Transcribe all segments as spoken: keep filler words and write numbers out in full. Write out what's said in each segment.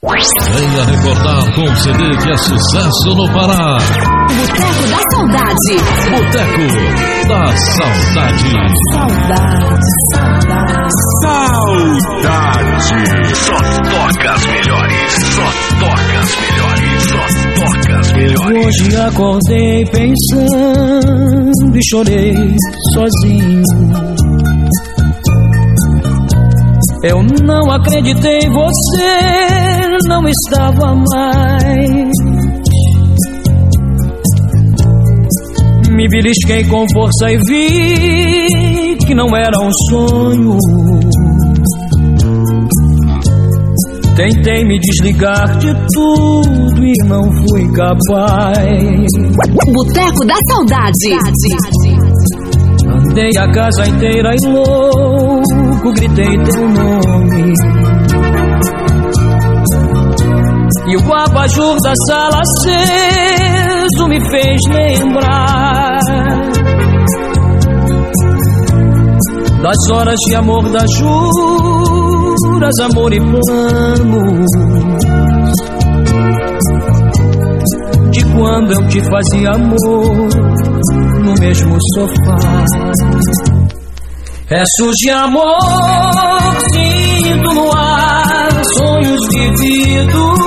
Venha recordar com o C D que é sucesso no Pará. Boteco da Saudade. Boteco da Saudade. Saudade, saudade, Saudade. Só toca as melhores. Só toca as melhores. Só toca as melhores. Hoje acordei pensando e chorei sozinho. Eu não acreditei, você não estava mais. Me belisquei com força e vi que não era um sonho. Tentei me desligar de tudo e não fui capaz. Boteco da Saudade. Andei a casa inteira e louco, gritei teu nome. E o abajur da sala aceso me fez lembrar das horas de amor, das juras, amor e planos, de quando eu te fazia amor no mesmo sofá. Restos de amor sinto no ar, sonhos vividos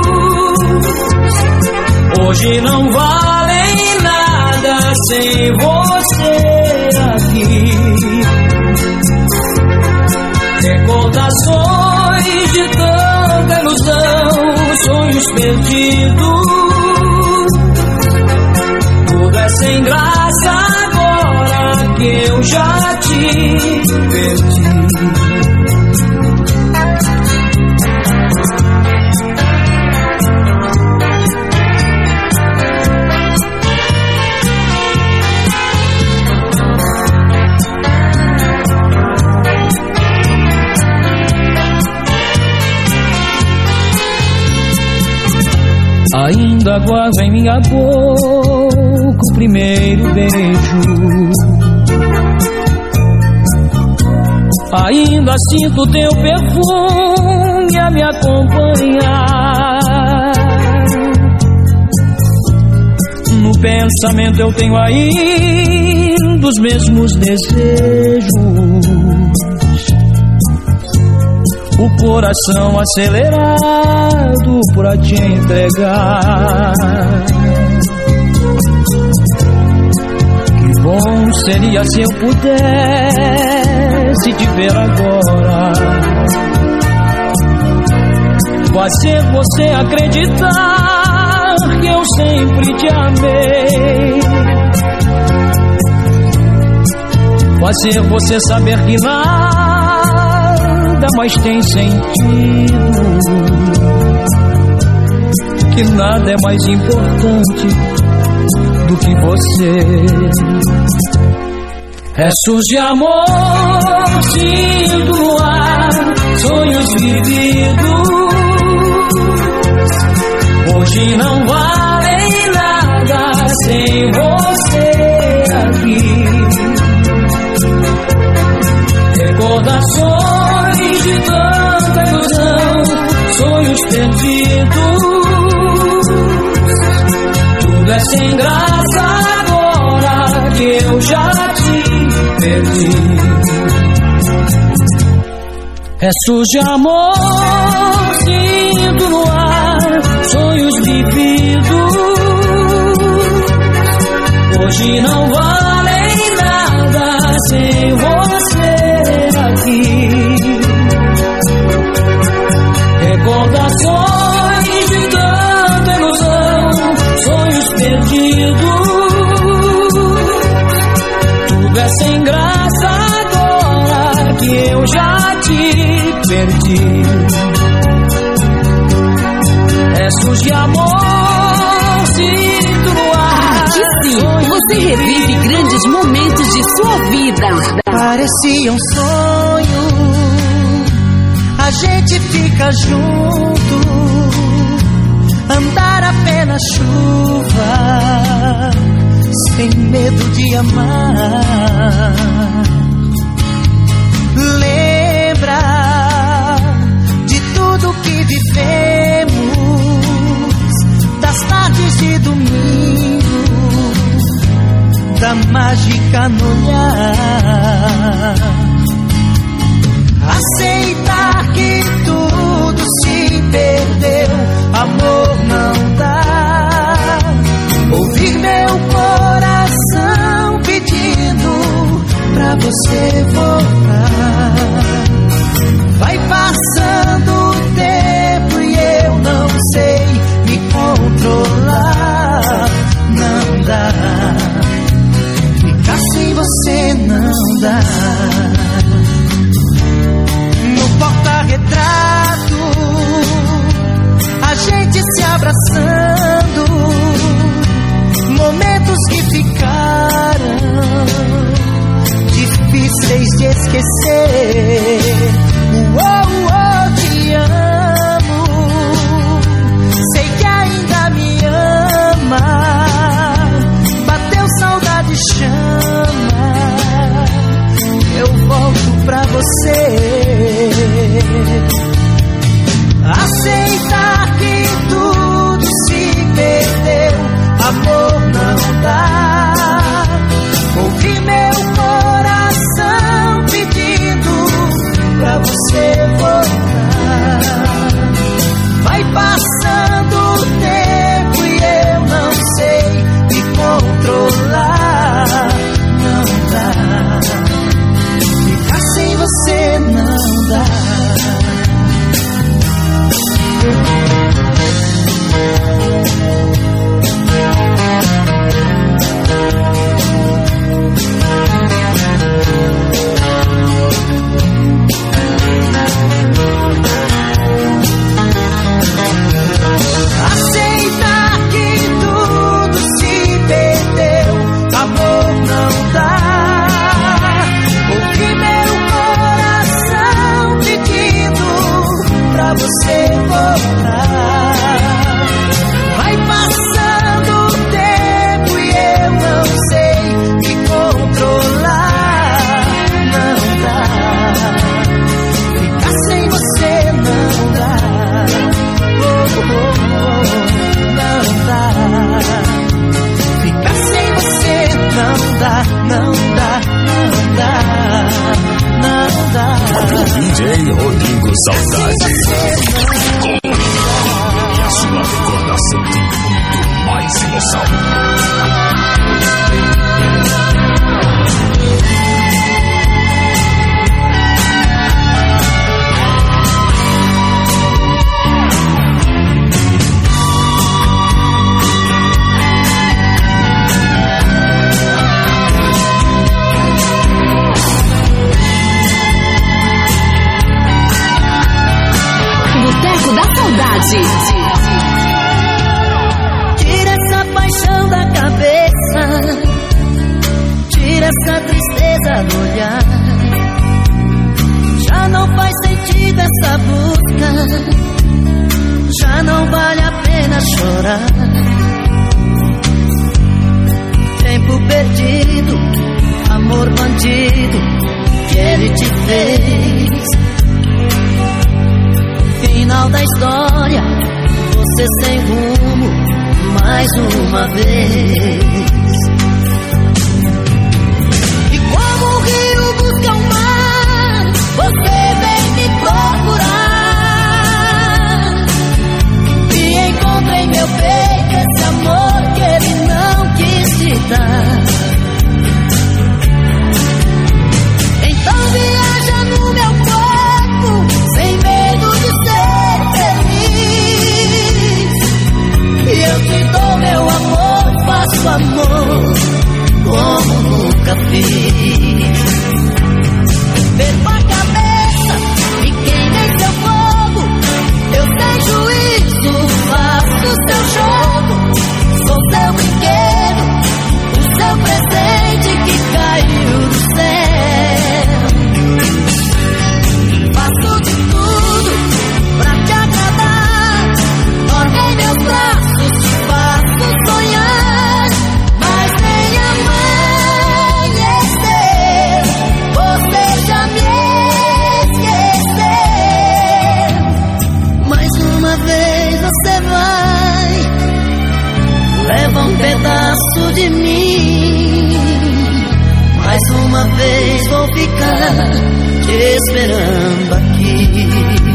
hoje não valem nada sem você aqui. Recordações de tanta ilusão, sonhos perdidos, tudo é sem graça agora que eu já te perdi. Ainda guardo em minha boca o primeiro beijo. Ainda sinto teu perfume a me acompanhar. No pensamento eu tenho ainda os mesmos desejos. O coração acelerado pra te entregar. Que bom seria se eu pudesse te ver agora, fazer você acreditar que eu sempre te amei, fazer você saber que nada mais tem sentido, que nada é mais importante do que você. Restos de amor sinto no ar, sonhos vividos hoje não valem nada sem você aqui. Recordações de tanta ilusão, sonhos perdidos, tudo é sem graça agora que eu já te perdi. Restos de amor sinto no ar, sonhos vividos hoje não valem nada sem você aqui. Recordações de tanta ilusão, sonhos perdidos, tudo é sem graça agora que eu já te perdi. Restos de amor sinto no ar. Aqui sim, você revive grandes momentos de sua vida. Parecia um sonho, a gente fica junto, andar a pé na chuva, sem medo de amar. Lembra de tudo que viveu, mágica no olhar. Aceitar que tudo se perdeu, amor não dá. Ouvir meu coração pedindo pra você voltar. Vai passando o tempo e eu não sei me controlar. Não dá, ficar sem você não dá. No porta-retrato, a gente se abraçando, momentos que ficaram difíceis de esquecer. Uou, uou, te amo, sei que ainda me ama. Bateu saudade, chama, eu volto pra você. Aceitar que tudo se perdeu, amor não dá. Ouvir meu coração pedindo pra você voltar. Vai passando o tempo e eu não sei me controlar. Não dá, ficar sem você não dá. Aceitar que tudo se perdeu, amor não dá. Ouvir meu coração pedindo pra você voltar. Vai passando o tempo e eu não sei me controlar. Não dá, ficar sem você não dá. Oh, oh, oh, não dá, ficar sem você não dá, não dá, não dá, não dá. D J Rodrigo Saudade. E a sua recordação tem muito mais emoção. Boteco da Saudade. Tira essa paixão da cabeça, tira essa tristeza do olhar. Já não faz sentido essa busca, já não vale a pena chorar. Tempo perdido, amor bandido, que ele te fez. Final da história, você sem rumo, mais uma vez. E como o rio busca o mar, você vem me procurar. E encontra em meu peito esse amor que ele não quis te dar. Então viaja no meu corpo, sem medo de ser feliz. E eu te dou meu amor, faço amor como nunca fiz. Perco a cabeça e queimei seu fogo, eu sem juízo faço seu jogo. Sou seu brinquedo, o seu presente que caiu do céu. Faço de tudo pra te agradar, dorme em meus braços, te faço sonhar. Mas nem amanhecer, você já me esqueceu. Mais uma vez você vai, leva um pedaço de mim. Mais uma vez vou ficar te esperando aqui.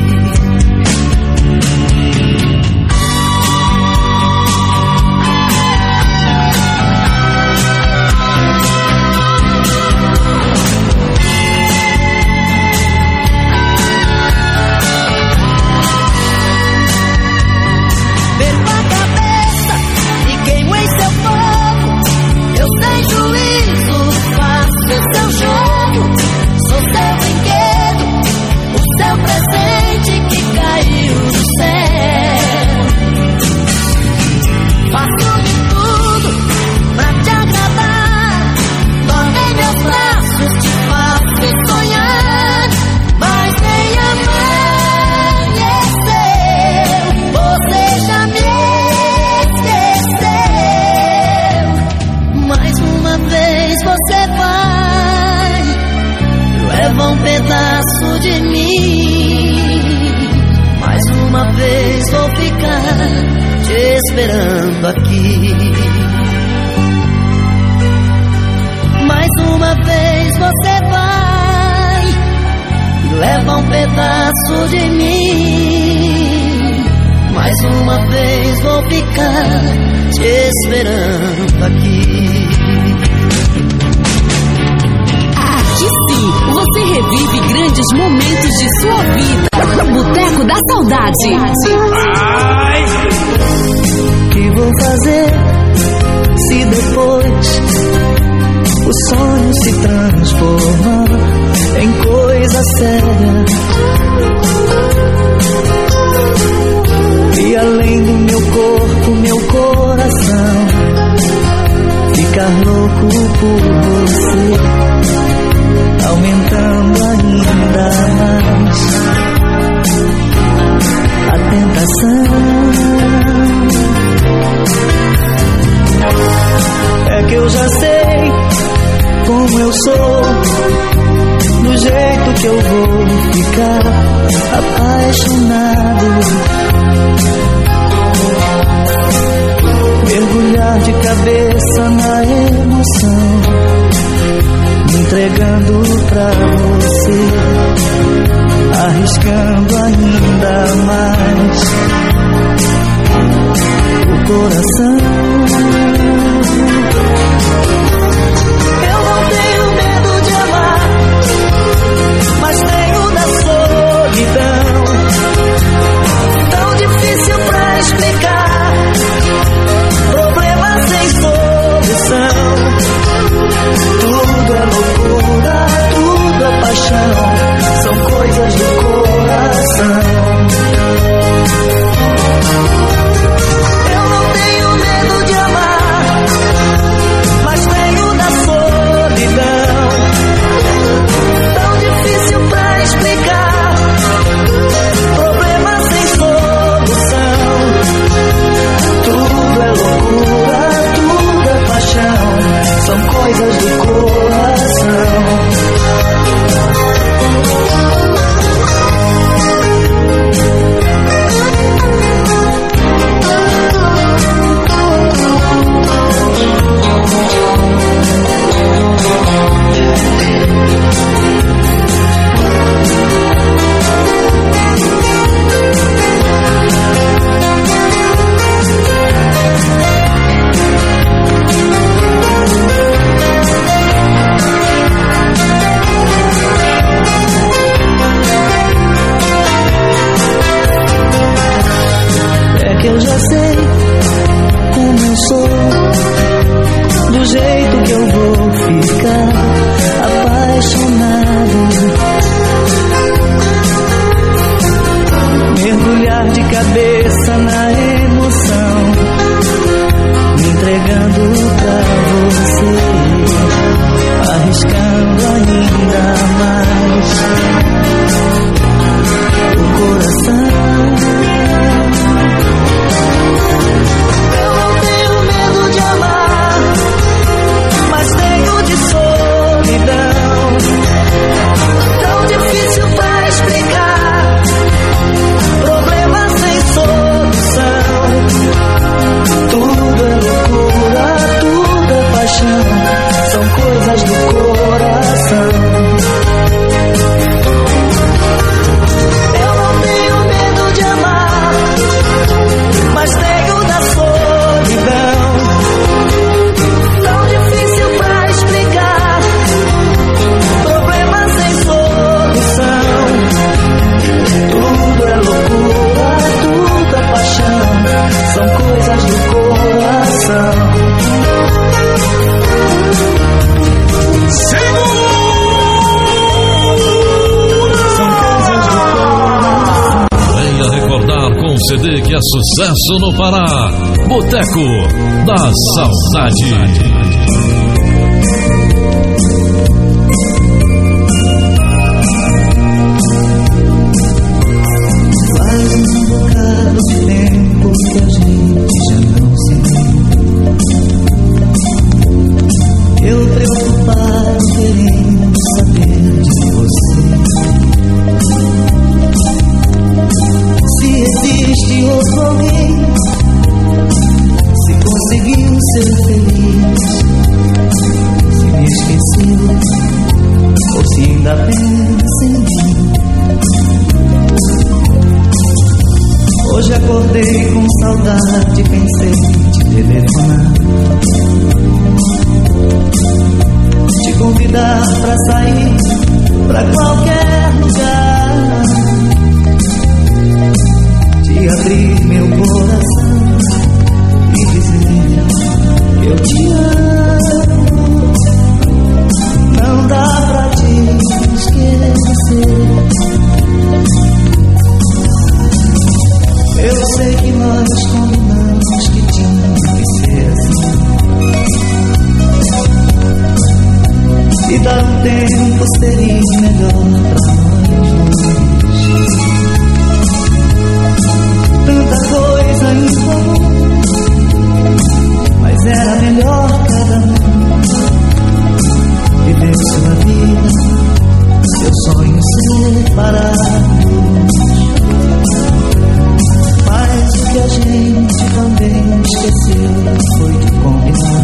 Esperando aqui. Mais uma vez você vai e leva um pedaço de mim. Mais uma vez vou ficar te esperando aqui. Aqui sim, você revive grandes momentos de sua vida. Boteco da Saudade. Ai. O que vou fazer se depois o sonho se transformar em coisa séria? E além do meu corpo, meu coração ficar louco por você, aumentando ainda mais a tentação. É que eu já sei como eu sou, do jeito que eu vou ficar apaixonado, mergulhar de cabeça na emoção, me entregando pra você, arriscando ainda mais o coração. Eu não tenho medo de amar, mas tenho da solidão, tão difícil pra explicar, problema sem solução. Tudo é loucura, tudo é paixão, são coisas do coração. São coisas do coração. Eu já sei como eu sou, do jeito que eu vou ficar apaixonado, mergulhar de cabeça na emoção, me entregando pra você, arriscando ainda mais o coração. Tão difícil pra explicar, problema sem solução. sucesso no Pará. Boteco da Saudade. Faz um bocado de tempo que a gente já não se vê. Eu preocupado querendo saber de você. Se existe outro alguém, se conseguiu ser feliz, se me esqueceu ou se ainda pensa em mim. Hoje acordei com saudade, pensei em te telefonar, te convidar pra sair pra qualquer lugar, te abrir meu coração e dizer que eu te amo. Não dá pra te esquecer. Eu sei que nós combinamos que tinha que ser assim, e dar um tempo seria melhor pra nós dois. Tanta coisa em comum, mas era melhor cada um viver sua vida, seu sonho separado. Mas o que a gente também esqueceu foi de combinar.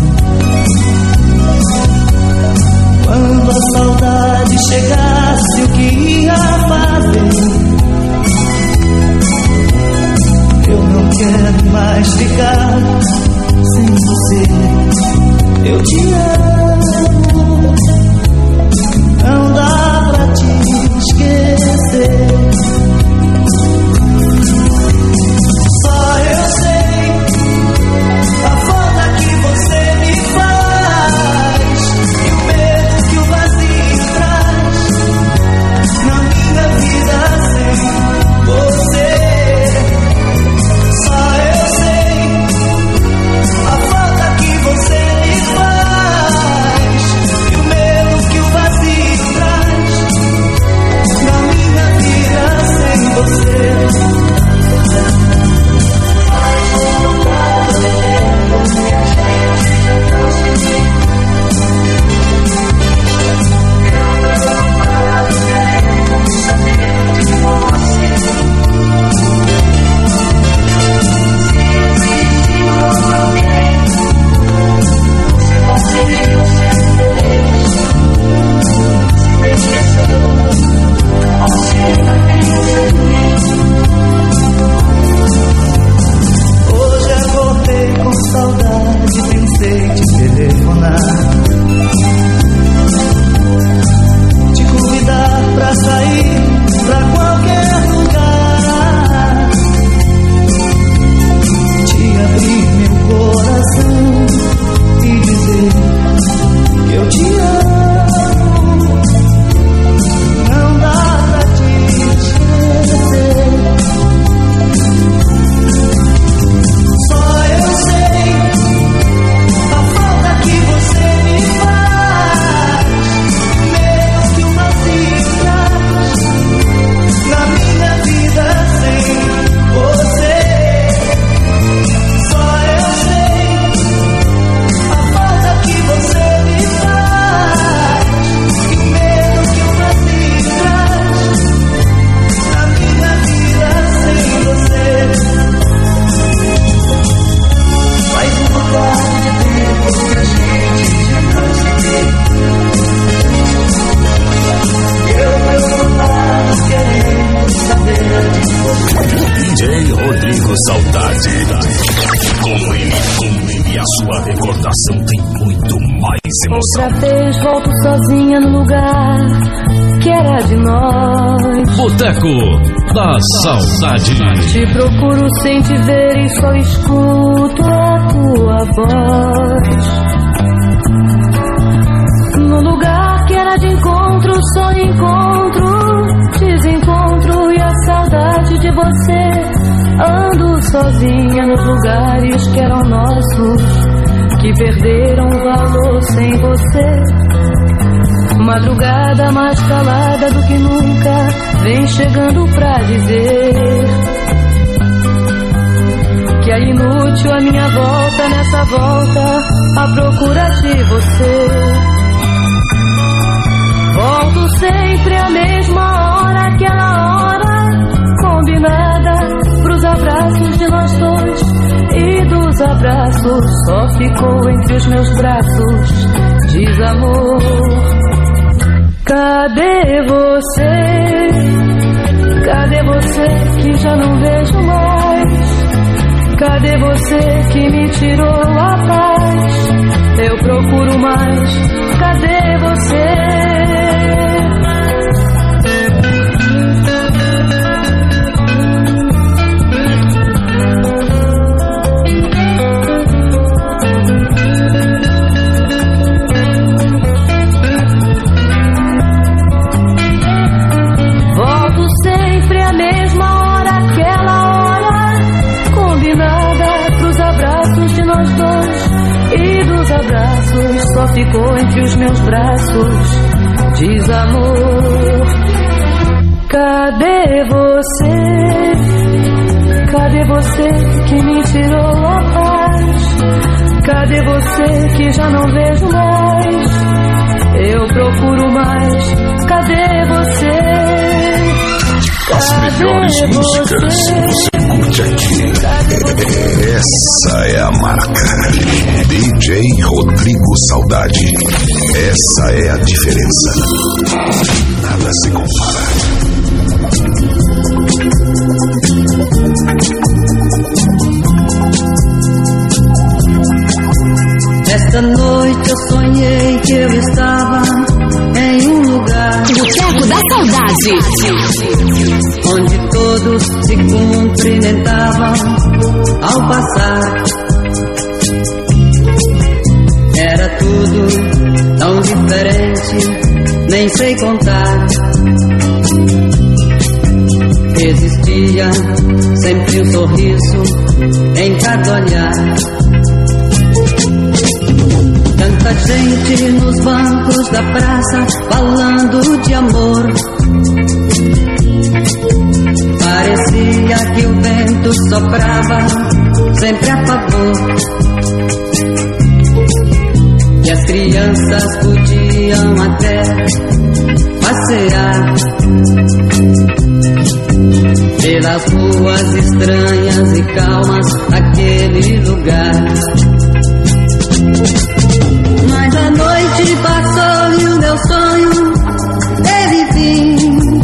Quando a saudade chegasse, o que ia fazer? Eu não quero mais ficar sem você. Eu te amo. Não dá pra te esquecer. Só eu sei a falta que você me faz e o medo que o vazio traz na minha vida sem você. Só eu sei a falta que você me faz e o medo que o vazio traz na minha vida sem você. Hoje acordei com saudade, pensei te telefonar, te convidar pra sair pra qualquer lugar, te abrir meu coração e dizer que eu te amo. Não dá pra te esquecer. Só eu sei a falta que você me faz, medo que o vazio traz na minha vida sem você. Só eu sei a falta que você me faz e o medo que o vazio traz na minha vida sem você. Faz um bocado de tempo que a gente já não se vê. Eu preocupado querendo saber de você. D J Rodrigo Saudade. Com ele, com ele, a sua recordação tem muito mais emoção. Outra vez volto sozinha no lugar que era de nós. Boteco da Saudade. Te procuro sem te ver e só escuto a tua voz. No lugar que era de encontro, só encontro desencontro e a saudade de você Ando sozinha nos lugares que eram nossos, que perderam valor sem você. Madrugada mais calada do que nunca vem chegando pra dizer que é inútil a minha volta nessa volta à procura de você. Volto sempre à mesma hora, aquela hora combinada pros abraços de nós dois, e dos abraços só ficou entre os meus braços desamor. Cadê você? Cadê você que já não vejo mais? Cadê você que me tirou a paz? Eu procuro mais. Cadê você? Só ficou entre os meus braços desamor. Cadê você? Cadê você que me tirou a paz? Cadê você que já não vejo mais? Eu procuro mais. Cadê você? As melhores músicas você curte aqui. Essa é a marca D J Rodrigo Saudade. Essa é a diferença. Nada se compara. Esta noite eu sonhei que eu estava em um lugar, Boteco da Saudade, onde todos se cumprimentavam ao passar. Era tudo tão diferente, nem sei contar. Existia sempre um sorriso em cada olhar. Tanta gente nos bancos da praça falando de amor. Parecia que o vento soprava sempre a favor. E as crianças podiam até passear pelas ruas estranhas e calmas daquele lugar. Mas a noite passou e o meu sonho teve fim.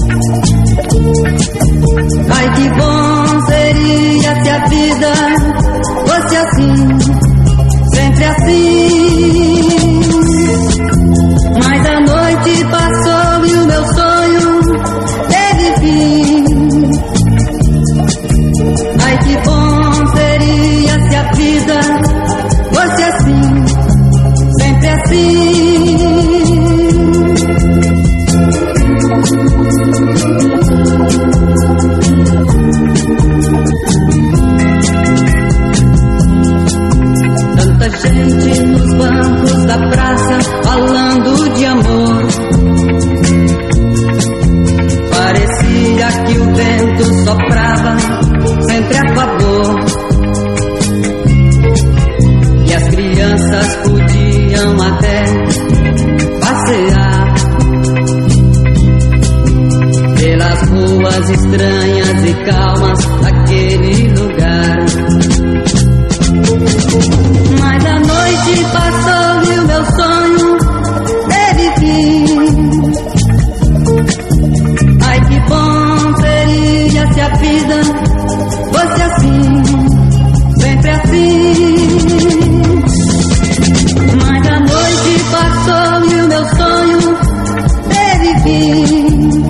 Ai, que bom seria se a vida fosse assim, sempre assim. Mas a noite passou e o meu sonho teve fim. Ai, que bom seria se a vida fosse assim, sempre assim. Tanta gente nos bancos da praça falando de amor. Parecia que o vento soprava sempre a favor. E as crianças podiam até passear pelas ruas estranhas e calmas daquele lugar. Mas a noite passou e o meu sonho teve fim. Ai, que bom seria se a vida fosse assim, sempre assim. Mas a noite passou e o meu sonho teve fim.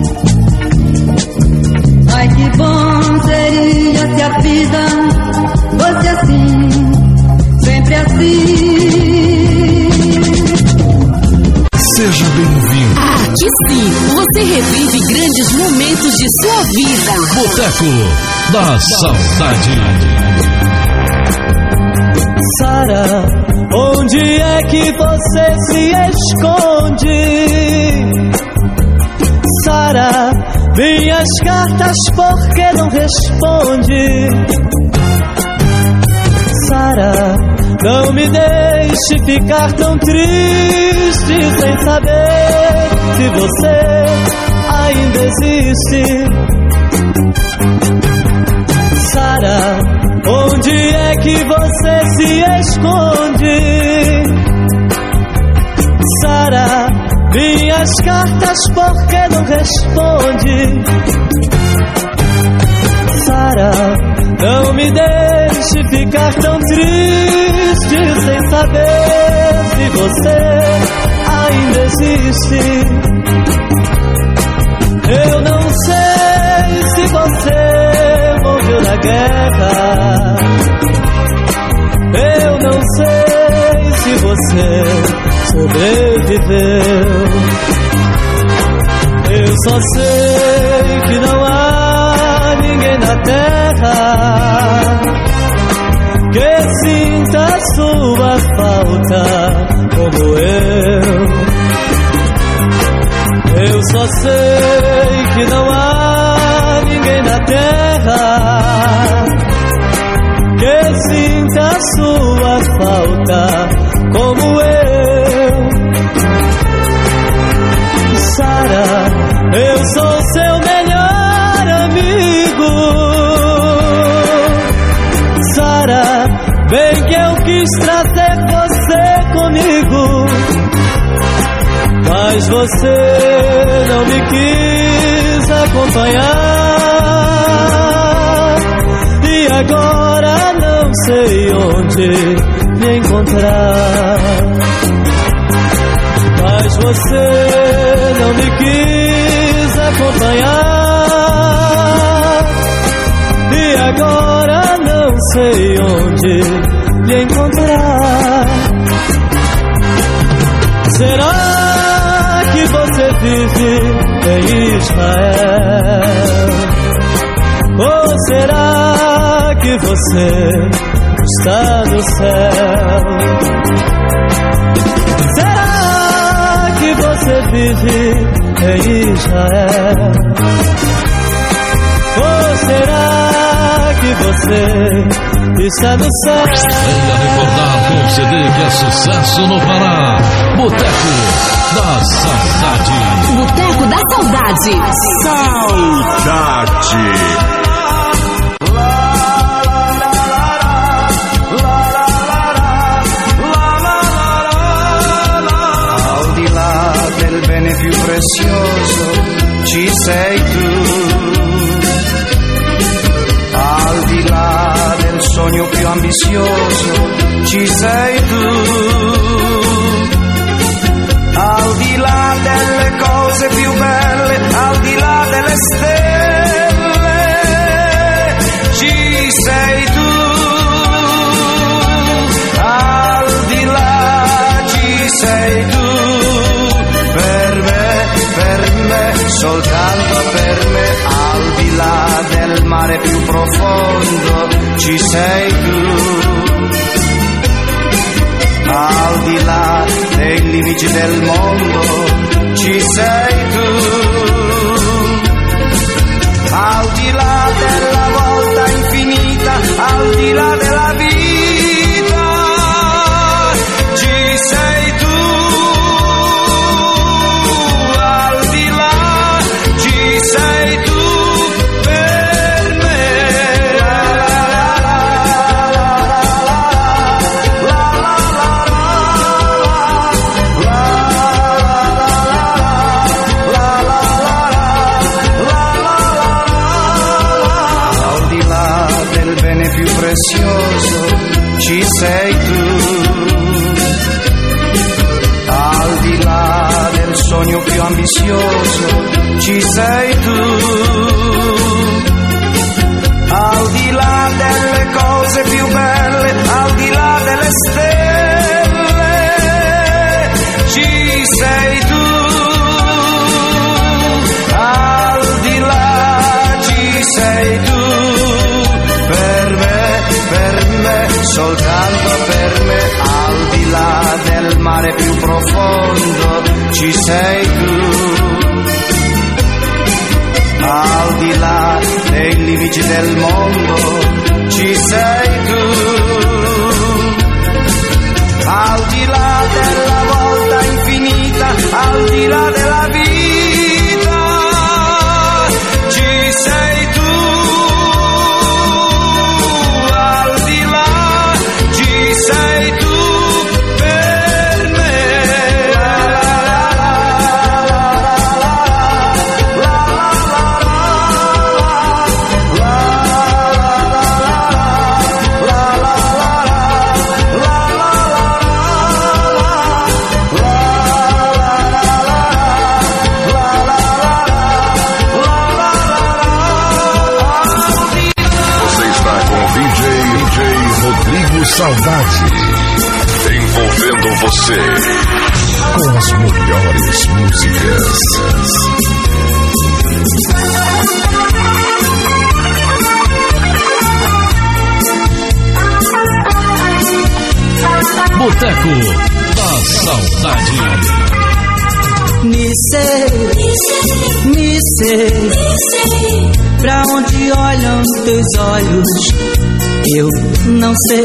Ai, que bom seria se a vida fosse assim, sempre assim. Seja bem-vindo. aqui sim, você revive grandes grandes momentos de sua vida. Boteco da Saudade. Sara, onde é que você se esconde? Sara, minhas cartas por que não responde? Sara, não me deixe ficar tão triste sem saber se você ainda existe. Sara, onde é que você se esconde? Sara, minhas cartas por que não responde? Sara, não me deixe ficar tão triste sem saber se você ainda existe. Eu não sei se você morreu na guerra. Eu não sei se você sobreviveu. Eu só sei que não há ninguém na terra que sinta sua falta como eu. Eu só sei que não há ninguém na terra que sinta sua falta como eu. Sara, eu sou seu melhor amigo. Sara, bem que eu quis trazer você comigo, mas você não me quis acompanhar. E agora não sei onde me encontrar. Mas você não me quis acompanhar. E agora não sei onde me encontrar. Será que você vive em Israel? Ou será que você está no céu? Será que você vive em Israel? Ou será que você está no céu? Venha recordar com o C D que é sucesso no Pará. Boteco da Saudade. Boteco da Saudade. Saudade. Al di là del bene più prezioso ci sei tu. Al di là del sogno più ambizioso ci sei tu. Al di là delle cose più belle, al di là delle stelle, ci sei tu. Al di là ci sei tu. Per me, per me, soltanto per me. Al di là del mare più profondo ci sei tu. Al di là dei limiti del mondo ci sei tu. Al di là della volta infinita, al di là della vita ci sei tu. Al di là ci sei tu. Prezioso ci sei tu. Al di là del sogno più ambizioso ci sei tu. Al di là delle cose più belle, al di là delle stelle ci sei tu. Al soltanto per me, al di là del mare più profondo ci sei tu. Al di là dei limiti del mondo ci sei tu. Al di là della volta infinita, al di là della vita ci sei tu. Al di là ci sei tu per me. La la la Saudade, envolvendo você com as melhores músicas. Boteco da Saudade. Me sei, me sei, pra onde olham teus olhos, eu não sei.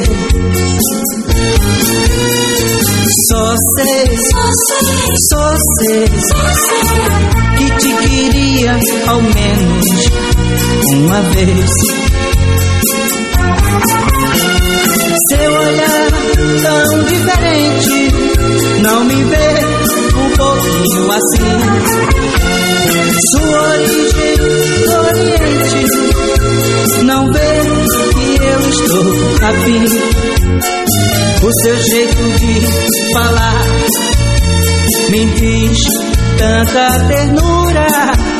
Só sei, só sei, que te queria ao menos uma vez. Seu olhar tão diferente não me vê um pouquinho assim. Sua origem do Oriente não vê que eu estou afim. O seu jeito de falar me diz tanta ternura.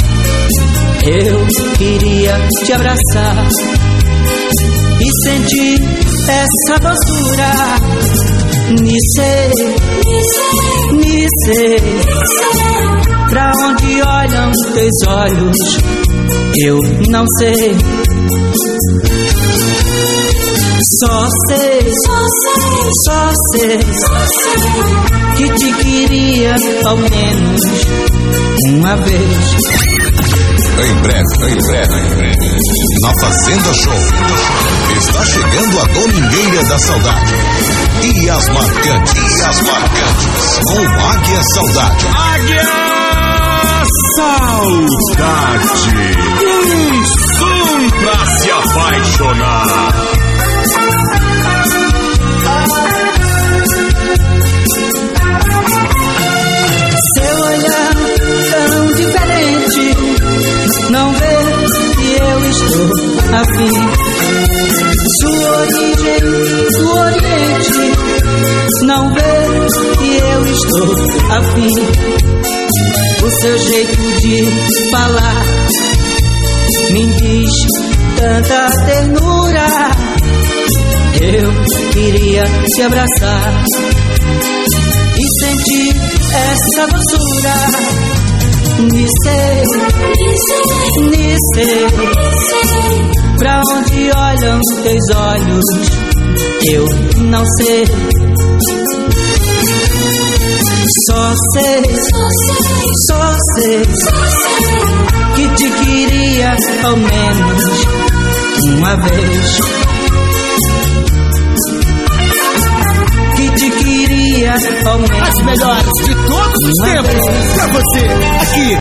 Eu queria te abraçar e sentir essa doçura. Me sei, me sei, pra onde olham teus olhos, eu não sei. Só sei, só sei, que te queria ao menos uma vez. Em breve, em breve, em breve, na Fazenda Show, está chegando a Domingueira da Saudade. E as marcantes, e as marcantes, com Águia Saudade. Águia Saudade, um som pra se apaixonar. Seu olhar tão diferente não vê que eu estou afim. Sua origem do Oriente não vê que eu estou afim. O seu jeito de falar me diz tanta ternura. Eu queria te abraçar e sentir essa doçura. Me sei, me sei, pra onde olham teus olhos, eu não sei. Só sei, só sei, que te queria ao menos uma vez. Que te queria ao menos. As melhores de todos os tempos pra você aqui